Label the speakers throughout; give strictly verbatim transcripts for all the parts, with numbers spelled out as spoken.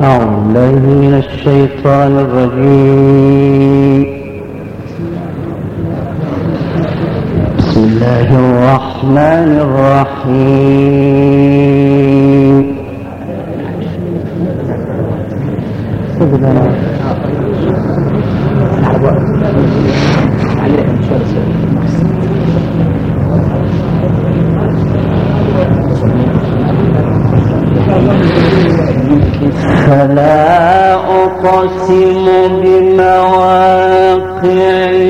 Speaker 1: أعوذ بالله من الشيطان الرجيم. بسم الله الرحمن الرحيم. فلا أقسم بمواقع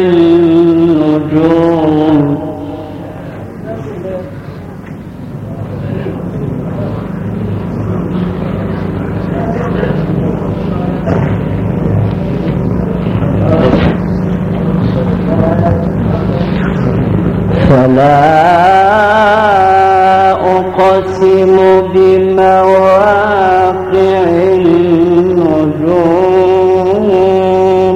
Speaker 1: النجوم فلا أقسم بمواقع النجوم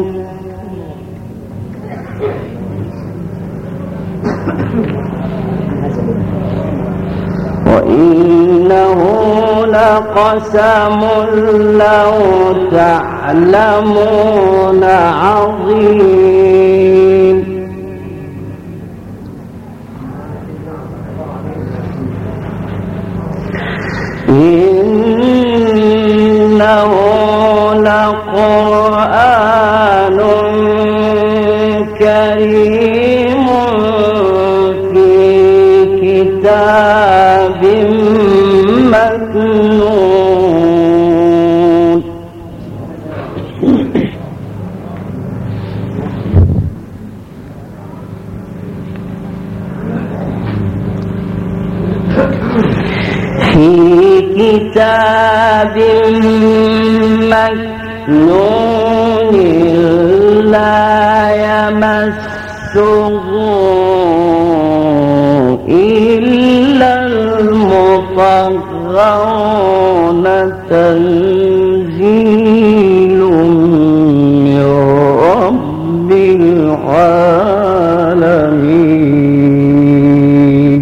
Speaker 1: وإنه لقسم لو تعلمون عظيم إنه لقرآن كريم في كتاب مكنون في كتاب مكنون لا يمسه إلا المطهرون تنزيل من رب العالمين.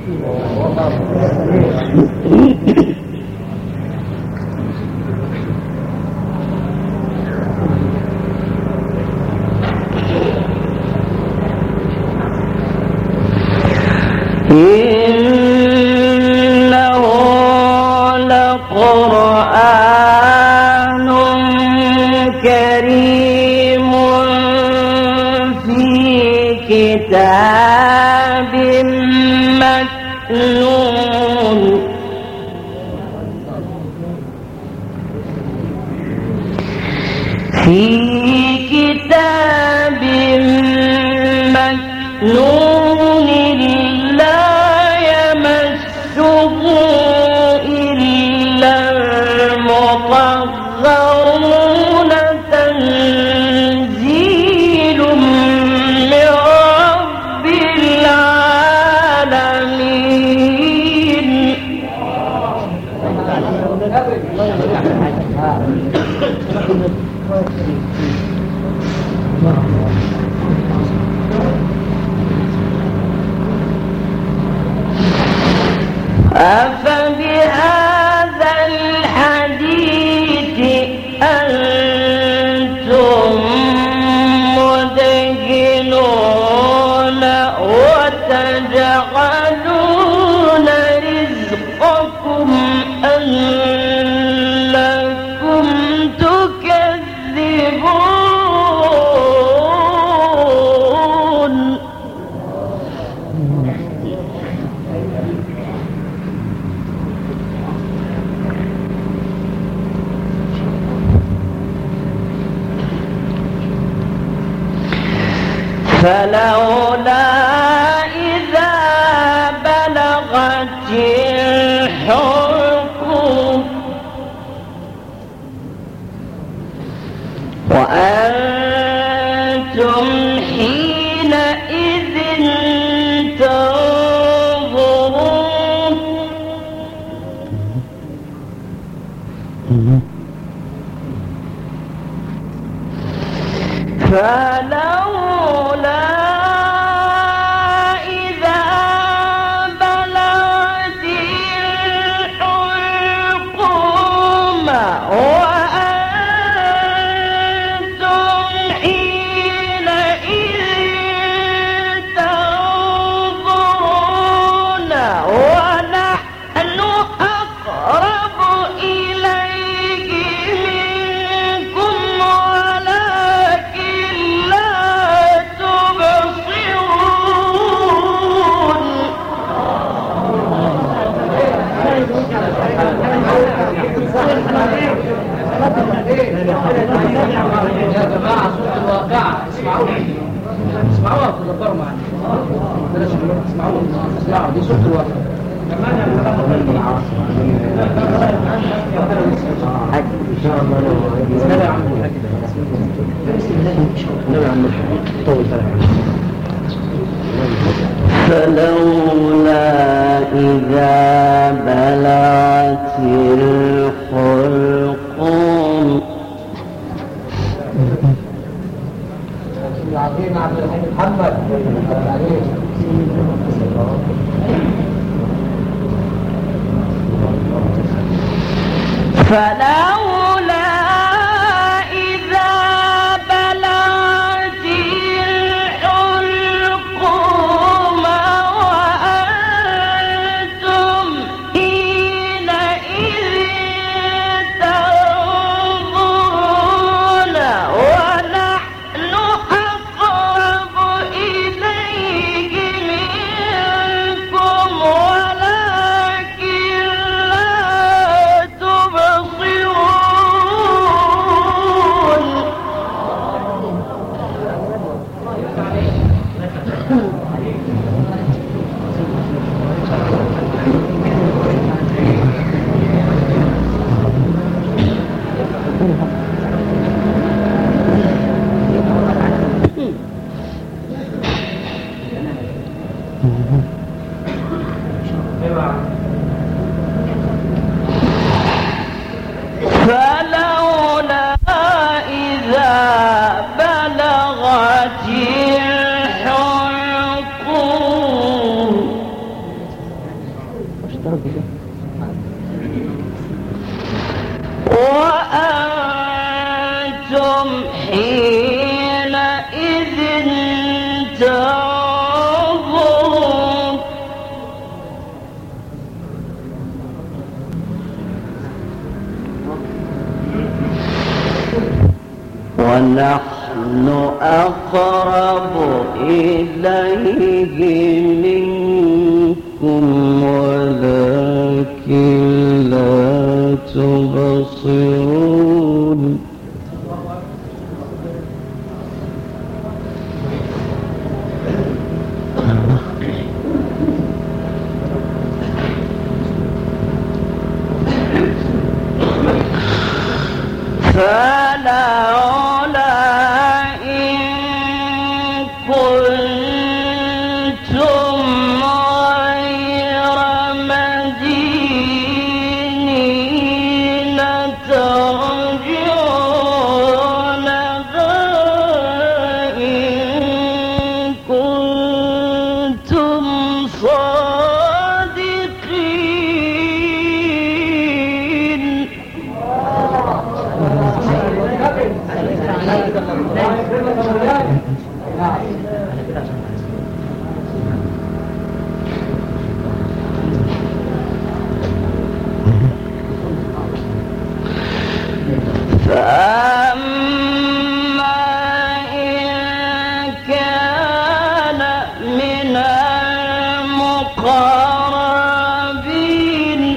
Speaker 1: إنه لقرآن كريم في كتاب مكنون في كتاب مكنون لا يمسه إلا المطهرون تنزيل من رب العالمين. أفبهذا الحديث أنتم مدهنون وتجعلون رزقكم أنكم تكذبون. فلولا إذا بلغت الحلقوم وأنتم حينئذ تنظرون. فلولا إذا بلغت الحلقوم
Speaker 2: يا جماعة صوت الواقعة اسمعوا اسمعوها تدبروا معنا بلاش اسمعوا اسمعوا دي صوت الواقعة كمان ان شاء الله لو يا عم الحاج يا عم الحاج طول
Speaker 1: فلولا إذا بلغت الحلقوم
Speaker 2: العظيم عبد الحميد محمد
Speaker 1: فلولا إذا بلغت الحلقوم وأنتم حينئذ تنظرون ونحن أقرب إليه منكم ولكن لا تبصرون. فلولا إذا بلغت الحلقوم وأنتم حينئذ تنظرون ونحن أقرب إليه منكم ولكن لا تبصرون. فلولا إن كنتم غير مدينين ترجعونها إن كنتم صادقين. فأما إن كان من المقربين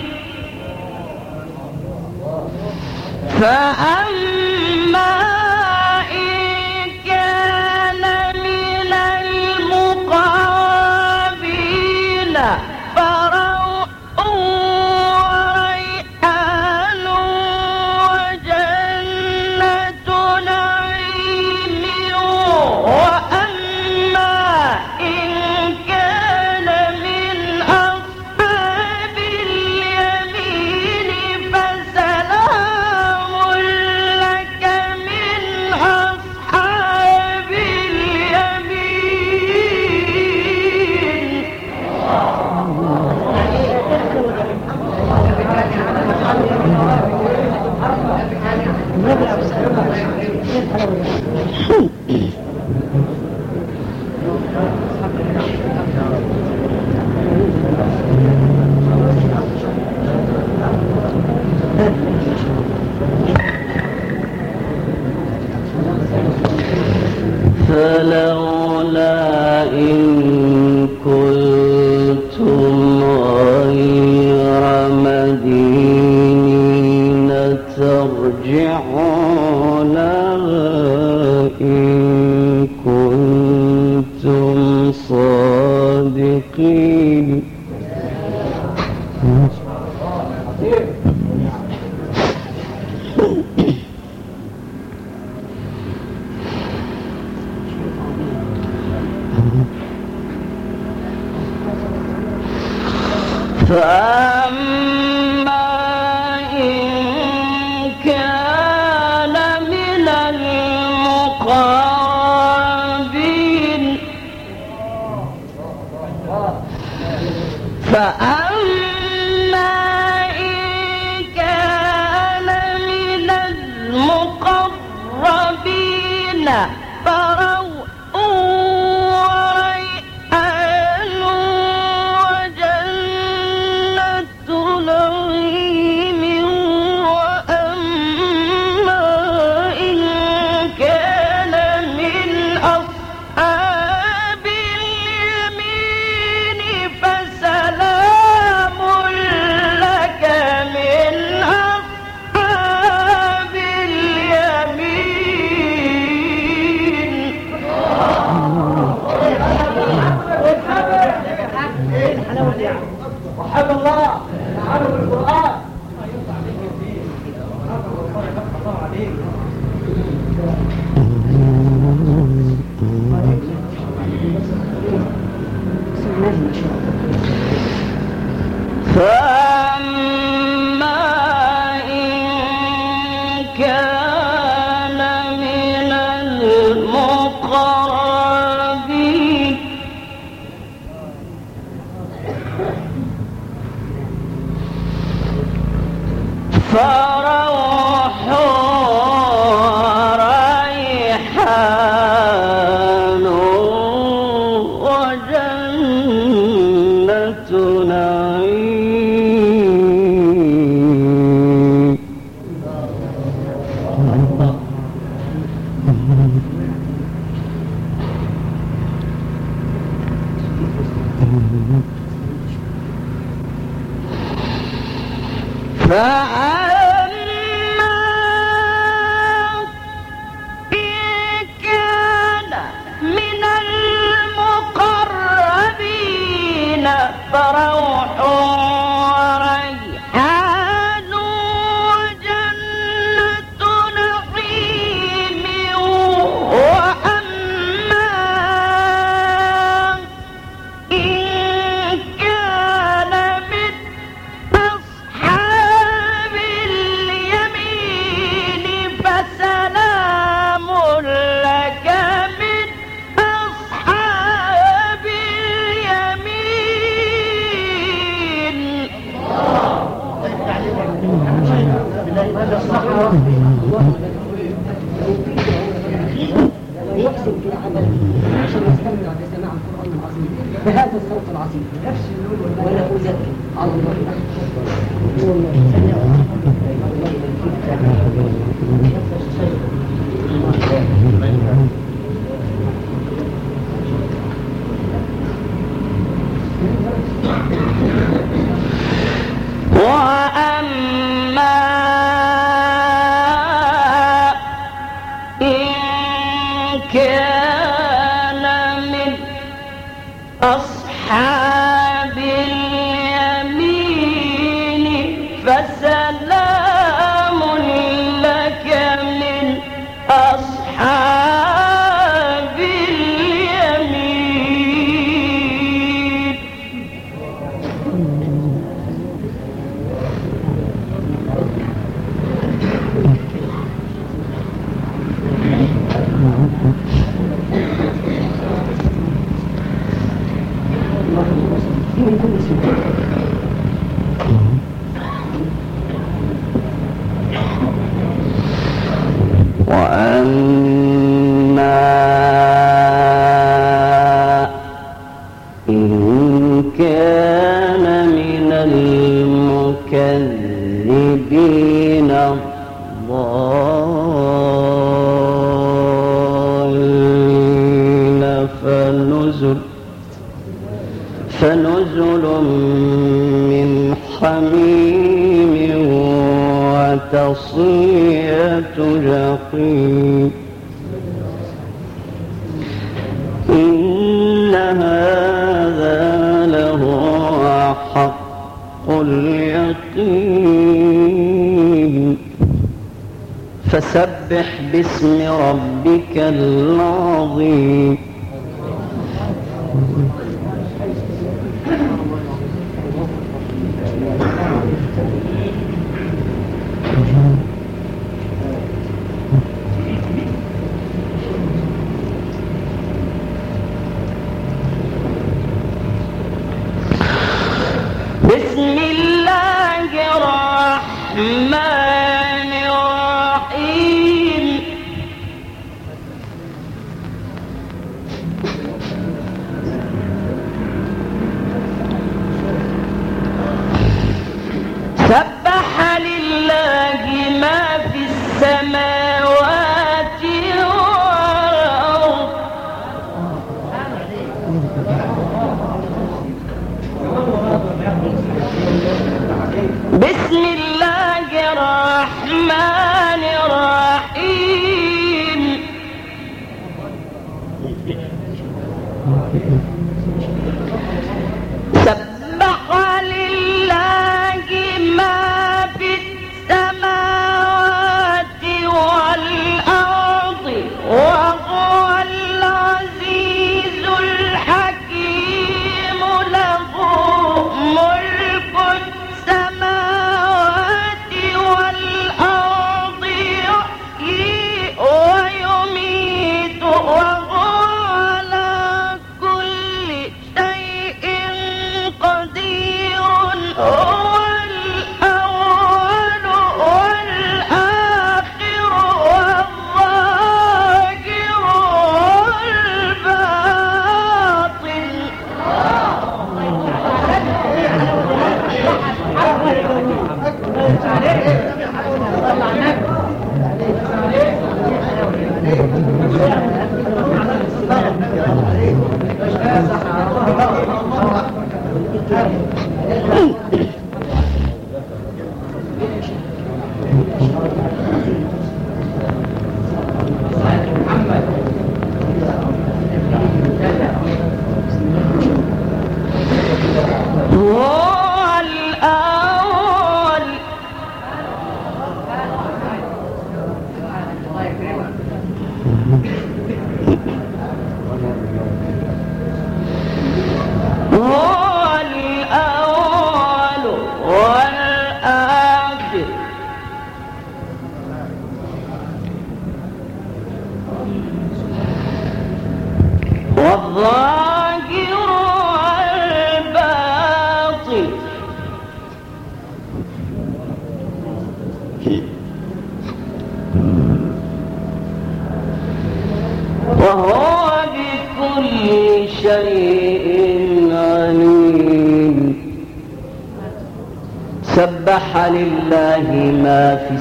Speaker 1: فأما إن كان من المقربين فروح وريحان وجنة نعيم وأما إن كان من أصحاب اليمين فسلام لك من أصحاب اليمين. فلولا إن كنتم غير مدينين ترجعونها ترجعون إن كنتم صادقين. فأما إن كان من المقربين فأما إن كان من المقربين فروح
Speaker 2: وحب الله تعالوا بالقرآن.
Speaker 1: فأما إن كان من المقربين فروح وريحان وجنة نعيم. فأما إن كان من المقربين فروح وريحان وجنة نعيم. وأما إن كان من أصحاب اليمين فسلام لك من أصحاب اليمين.
Speaker 2: ويحسن في العمل عشان نستمتع بسماع القرآن العظيم بهذا الصوت العظيم ولا أزكي على الله.
Speaker 1: وأما إن كان من أصحاب اليمين فسلام لك من أصحاب اليمين. وأما إن كان من المكذبين الضالين فنزل فنزل من حميم وتسليم تصلية جحيم إن هذا لهو حق اليقين فسبح باسم ربك العظيم بسم الله الرحمن الرحيم سبح لله ما في السماوات والأرض بسم الله الرحمن الرحيم سبح لله ما في السماوات والأرض وهو العزيز الحكيم له ملك السماوات والأرض يحيي ويميت وهو على كل شيء قدير هو الأول والآخر والظاهر والباطن هو الأول هو الأول والآخر والظاهر والباطن وهو بكل شيء عليم سبح لله ما في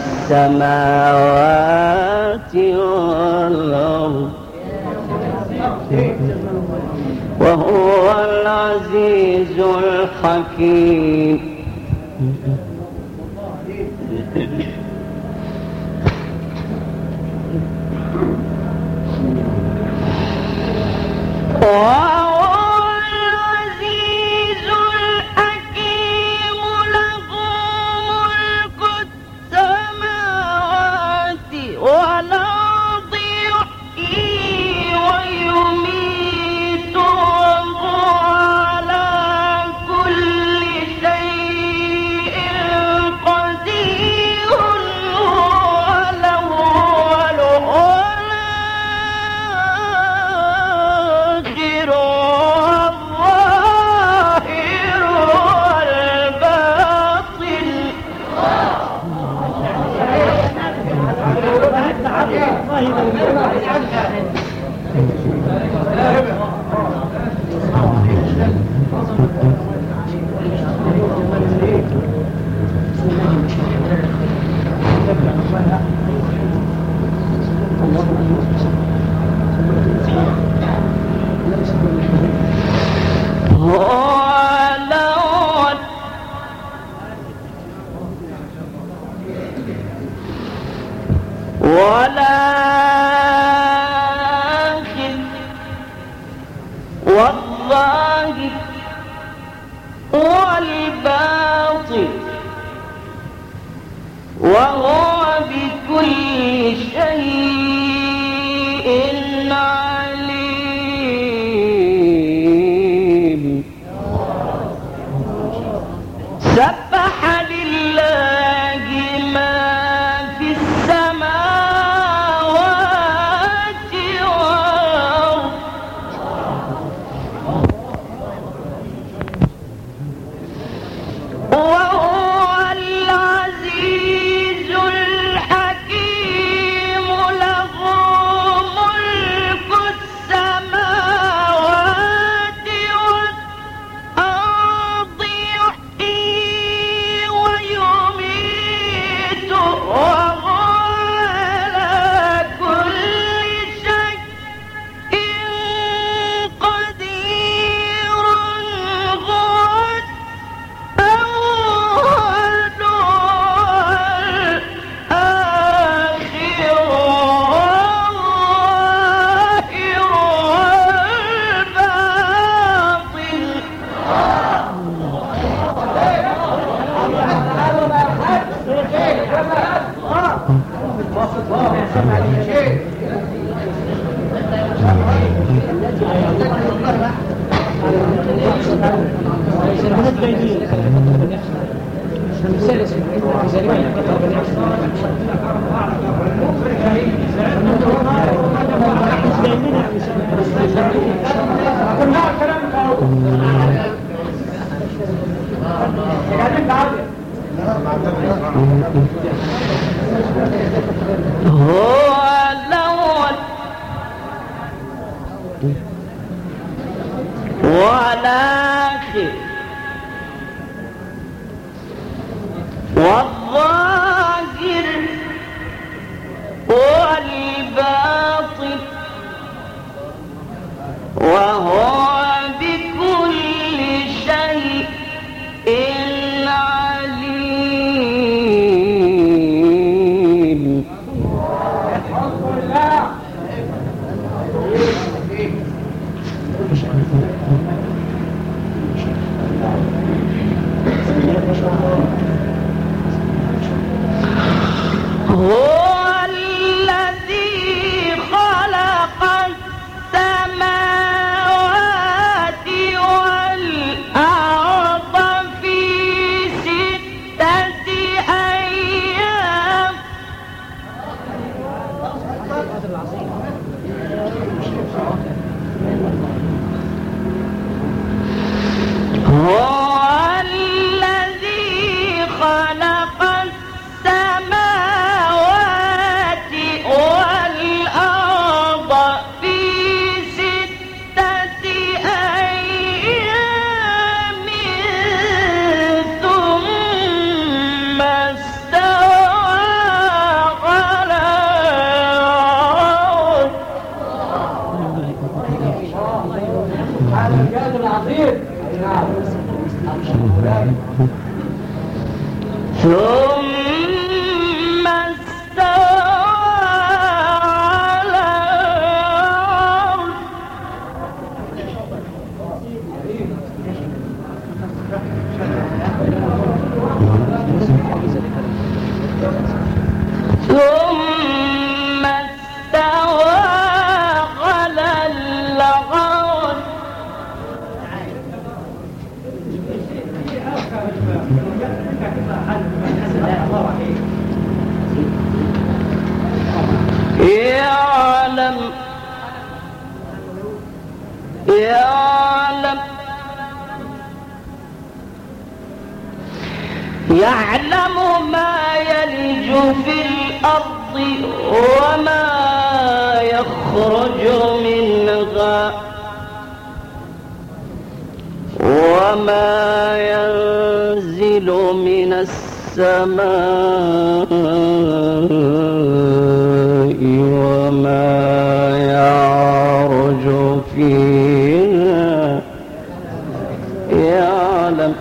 Speaker 1: السماوات والأرض وهو العزيز الحكيم وهو العزيز الحكيم له ملك السماوات والأرض يحيي ويميت وهو على كل شيء قدير هو الأول والآخر والظاهر والباطن والآخر والظاهر والباطن وهو بكل شيء عليم. سبح لله ما في السماوات والأرض وهو العزيز الحكيم له ملك السماوات والأرض يحيي ويميت وهو على كل شيء قدير. هو الأول والآخر والظاهر والباطن. هو الأول والآخر والظاهر والباطن وهو بكل شيء عليم. هو الذي خلق السماوات والأرض في ستة أيام هو الذي خلق السماوات والأرض في ستة أيام ثم استوى على ثم استوى على ثم استوى على العرش يعلم يعلم يعلم ما يلج في الأرض وما يخرج منها وما ينزل من السماء وما يعرج فيها يعلم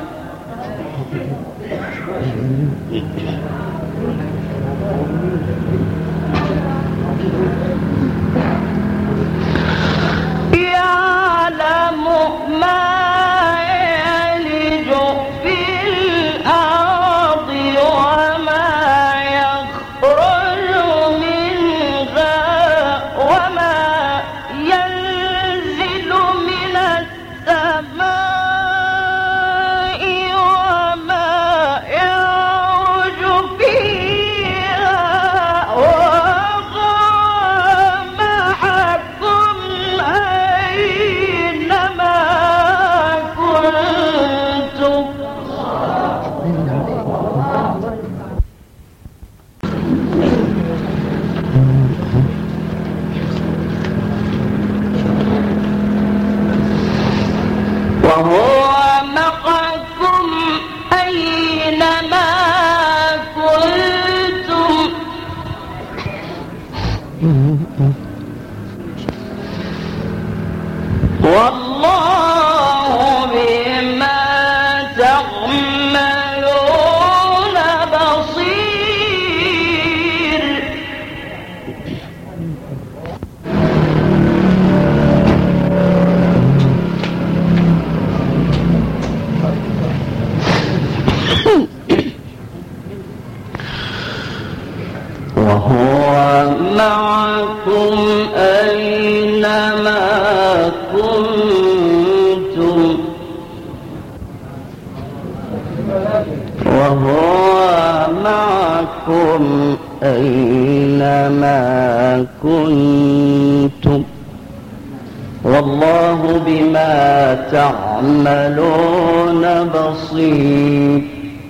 Speaker 1: والله بما تعملون بصير. وهو معكم أينما كنتم وهو معكم أينما كنتم والله بما تعملون بصير.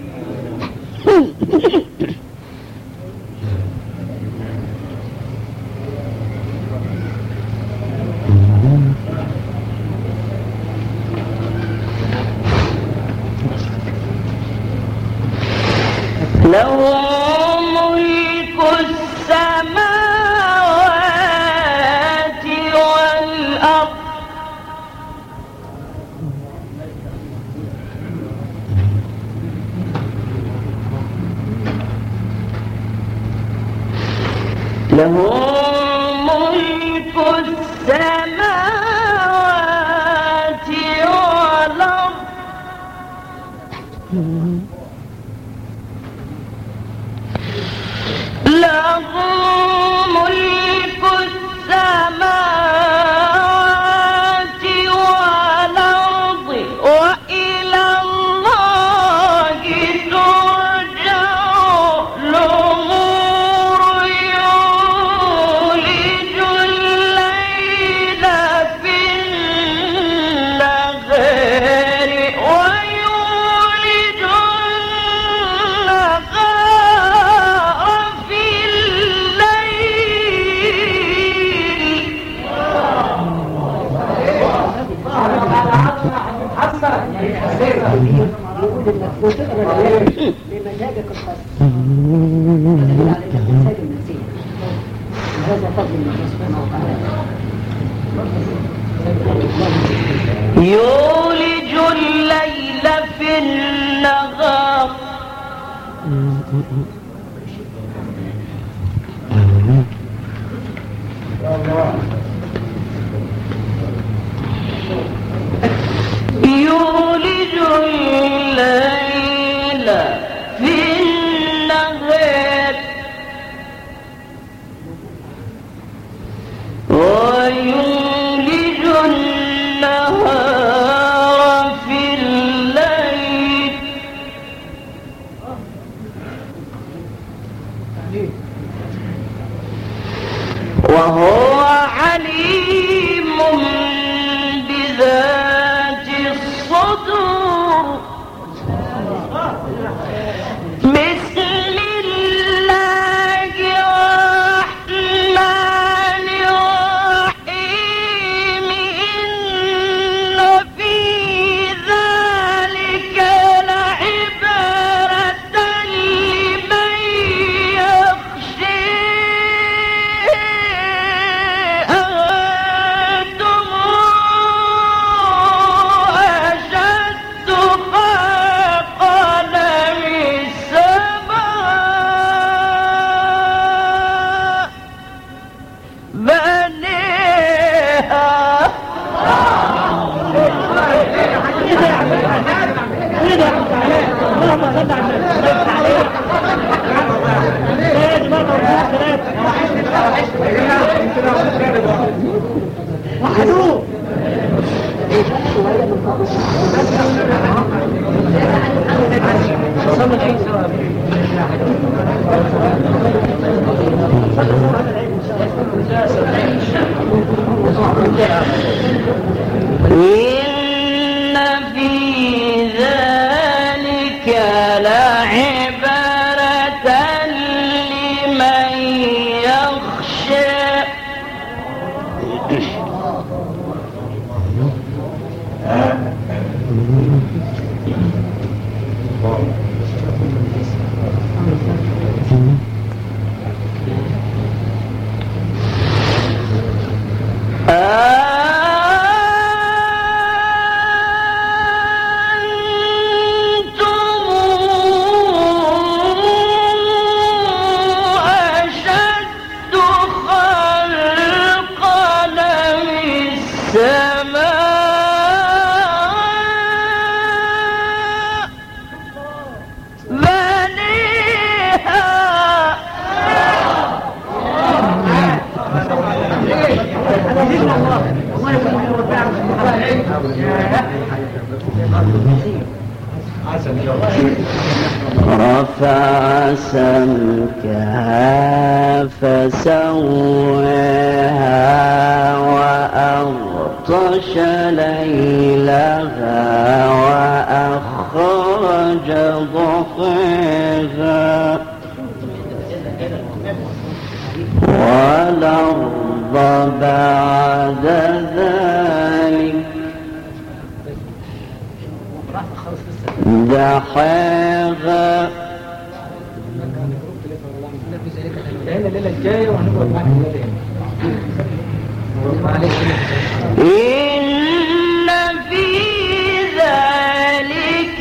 Speaker 1: له ملك السماوات والأرض له ملك السماوات والأرض له ملك السماوات والأرض وإلى الله ترجع الأمور. يولج الليل في النهار ويولج النهار في
Speaker 2: بمزاجك الخاص دليل على المزاج النفسي. وهذا فضل الله سبحانه وتعالى.
Speaker 1: يولج الليل في النهار يولج الليل في النهار ويولج النهار في الليل وهو عليم بذات الصدور. بسم الله الرحمن الرحيم. إن في ذلك لعبرة لمن يخشى. أنتم أشد خلقا من السماء بنيها. إن في ذلك لعبرة لمن يخشى. السماء بنيها رفع سمكها فسواها وأغطش ليلها وأخرج ضحاها والأرض بعد ذلك دحاها.
Speaker 2: الليلة الجاية وهنقعد معاك
Speaker 1: إن في ذلك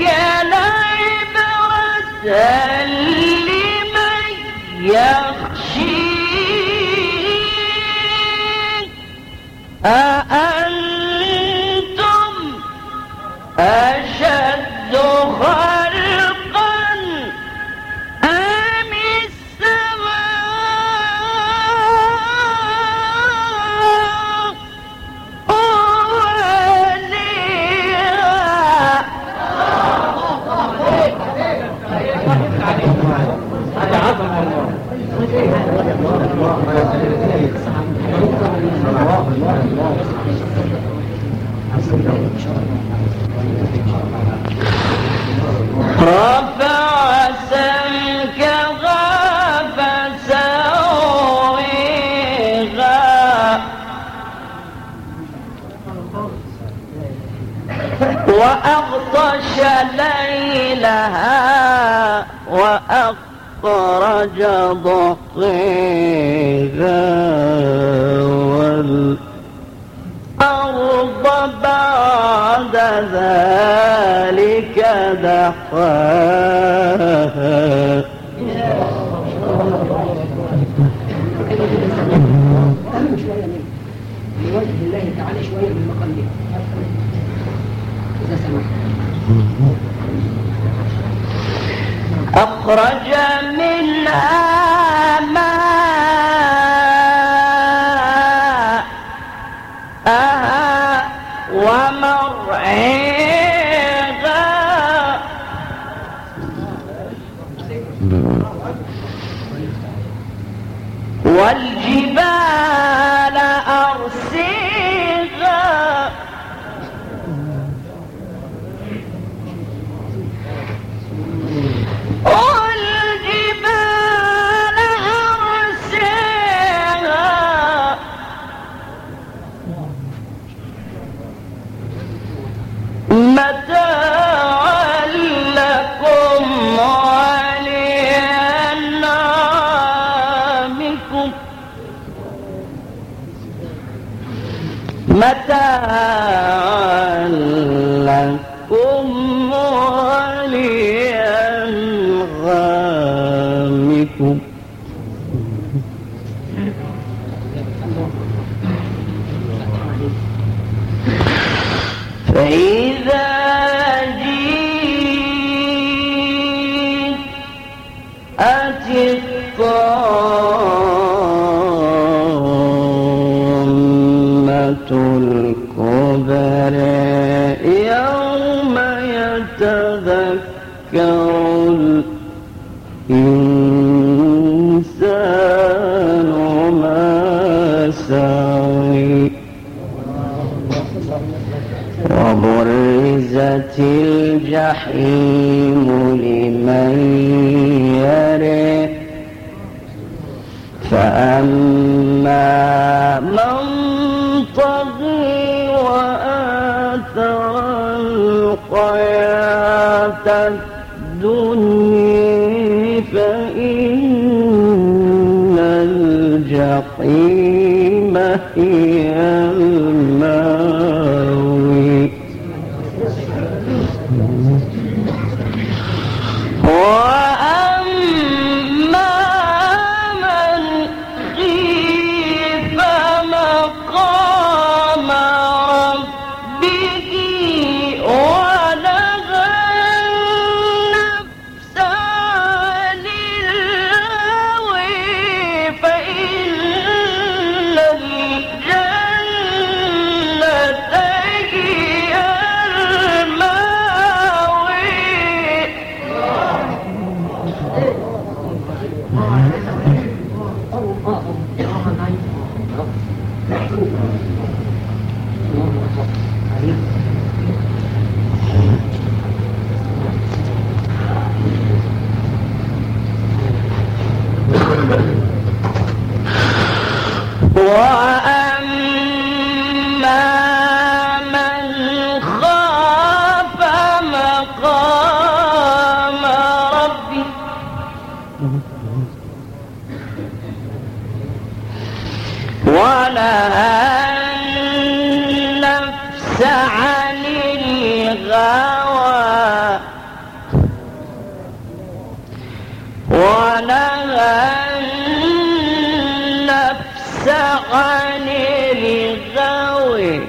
Speaker 1: لعبرة لمن يخشى أأنتم أشد خلقا أم السماء رفع سمكها فسويها وأغطش ليلها وأخرج ضحيها والأرض بعد ذلك دحاها.
Speaker 2: لوجه الله تعالى شوية من مقامه إذا سمحت.
Speaker 1: أخرج منها ماءها ومرعاها والجبال أرسيها والجبال أرسيها متاعا لكم ولأنعامكم متاعا لكم ولأنعامكم. فإذا جيءت الطامة الكبرى يوم يتذكر الإنسان ما سعى وبرزت الجحيم لمن يرى فأما من طغى وآثر الحياة الدنيا فإن الجحيم هي المأوى. وأما من خيف مقام وأما من خاف مقام ربه ونهى النفس عن الهوى ونهى النفس عن الغوي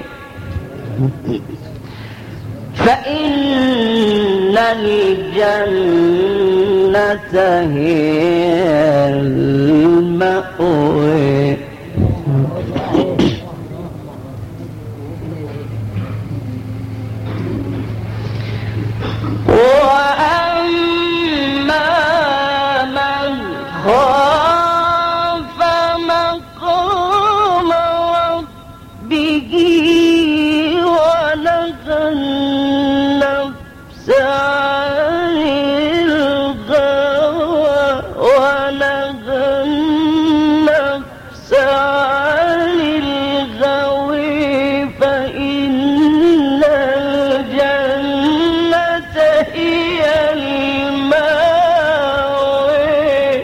Speaker 1: فإن الجنة هي المأوى وأما من خاف مقام ربه ونهى النفس عن الهوى ونهى النفس عن الغوي فإن الجنة هي المأوى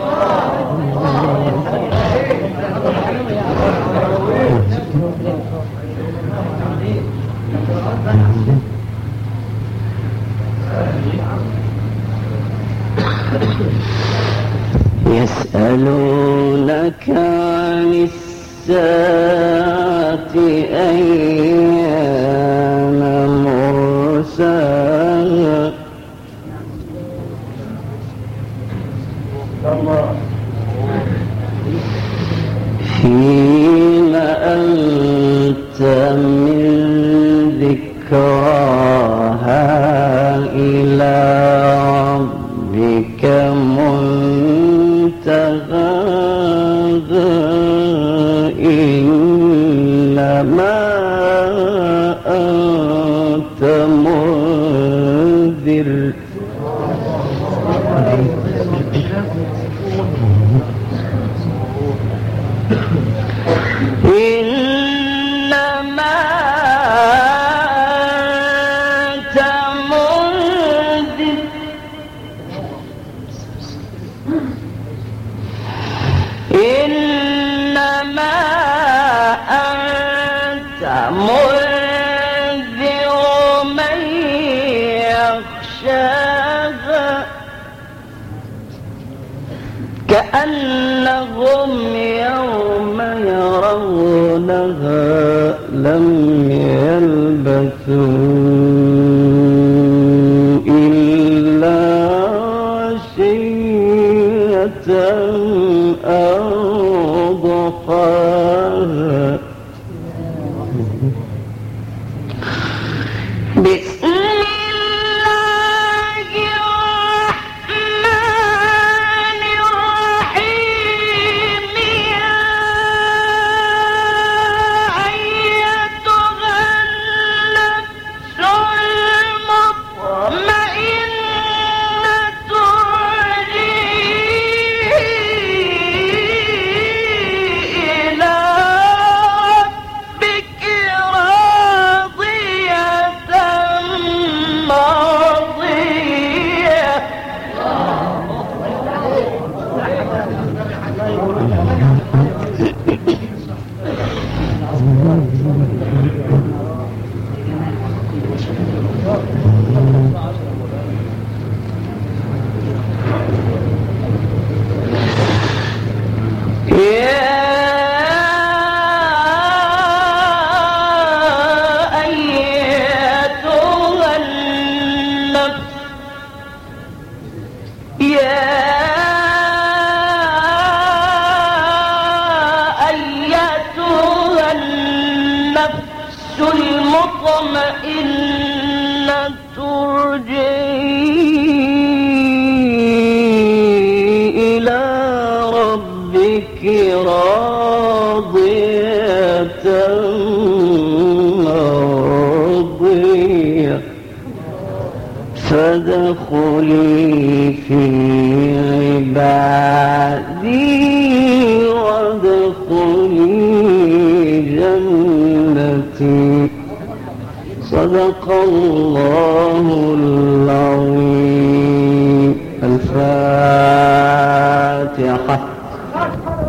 Speaker 1: يسألونك عن الساعة أيان مرساها فيما أنت من ذكراها إلى ربك منتهاها إنما أنت منذر إنما أنت منذر إنما أنت منذر من يخشاها كأنهم يوم يرونها لم يلبثوا إلا عشية أو ضحاها بسم الله الرحمن الرحيم يا أيتها النفس المطمئنة إلى ربك راضية مرضية يا أيتها النفس يا أيتها النفس المطمئنة ارجعي إلى ربك راضية مرضية فادخلي في عبادي وادخلي جنتي. صدق الله العظيم. الفاتحة.